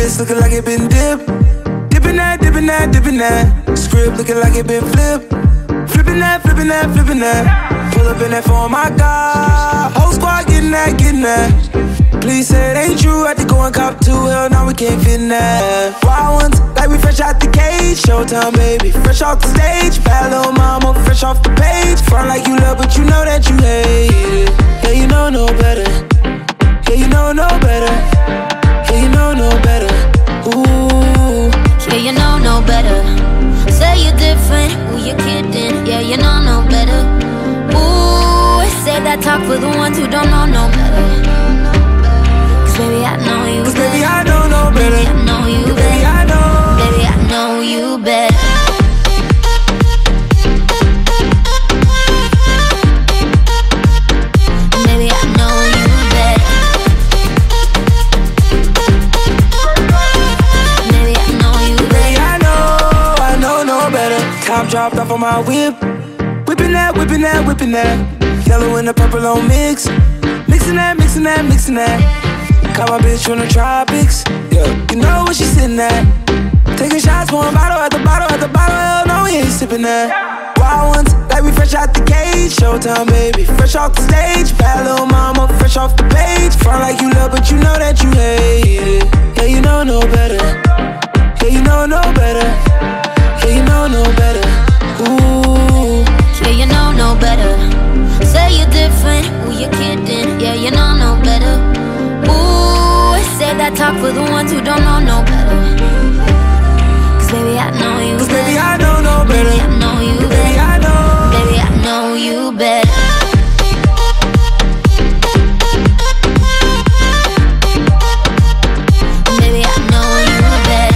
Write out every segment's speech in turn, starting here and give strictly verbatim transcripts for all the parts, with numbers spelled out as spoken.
wrist looking like it been dipped. Dipping that, dipping that, dipping that. Script looking like it been flipped. Flipping that, flipping that, flipping that. Pull up in that phone, my God. Whole squad getting that, getting that. Please say it ain't true, I had to go and cop two. Hell, now we can't fit in that. Wild ones, like we fresh out the cage. Showtime, baby, fresh off the stage. Bad little mama, fresh off the page. Front like you love, but you know that you hate it. Yeah, you know no better. Yeah, you know no better. Yeah, you know no better. Ooh. Yeah, you know no better. Say you're different, who you kidding? Yeah, you know no better. Ooh, say that talk for the ones who don't know no better. Baby, I know you Cause better. baby, I know no better. Baby, I know you better. Baby, I know. Baby, I know you better. Baby, I know you better. Baby, I know you better. Baby, I know, I know no better. Top dropped off on my whip. Whipping that, whipping that, whipping that. Yellow and the purple on mix. Mixing that, mixing that, mixing that. Got my bitch from the tropics, yeah. You know where she sitting at. Taking shots, pouring bottle at the bottle at the bottle. Hell no, we ain't sipping that. Wild ones, like we fresh out the cage. Showtime, baby, fresh off the stage. Bad little mama, fresh off the page. Front like you love, but you know that you hate it. Yeah, you know no better. Yeah, you know no better. Yeah, you know no better. Ooh. Yeah, you know no better. Say you're different, who you kidding? Yeah, you know no better. Ooh, say that talk for the ones who don't know no better. Cause baby, I know you Cause better. baby, I know no better. Baby, I know you Baby, better. I know. Baby, I know you better. Baby, I know you better.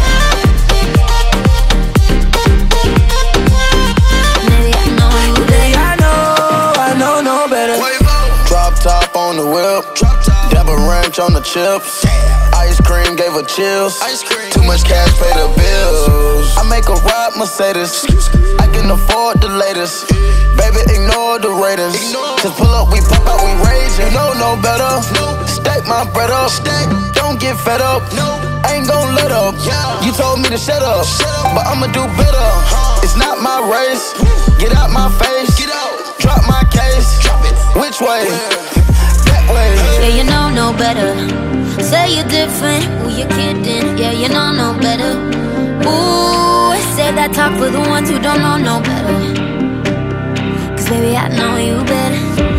Baby, I know you better. Baby, I know, I know no better. Drop top on the whip. Dabba ranch on the chips. Ice cream gave her chills. Too much cash, pay the bills. I make a ride Mercedes. I can afford the latest. Baby, ignore the ratings. Just pull up, we pop out, we raging. You know no better. Stack my bread up. Don't get fed up. I ain't gon' let up. You told me to shut up, but I'ma do better. It's not my race. Get out my face. Drop my case. Which way? That way. Yeah, you know no better. Say you're different, who you kidding? Yeah, you know no better. Ooh, say that talk for the ones who don't know no better. Cause baby, I know you better.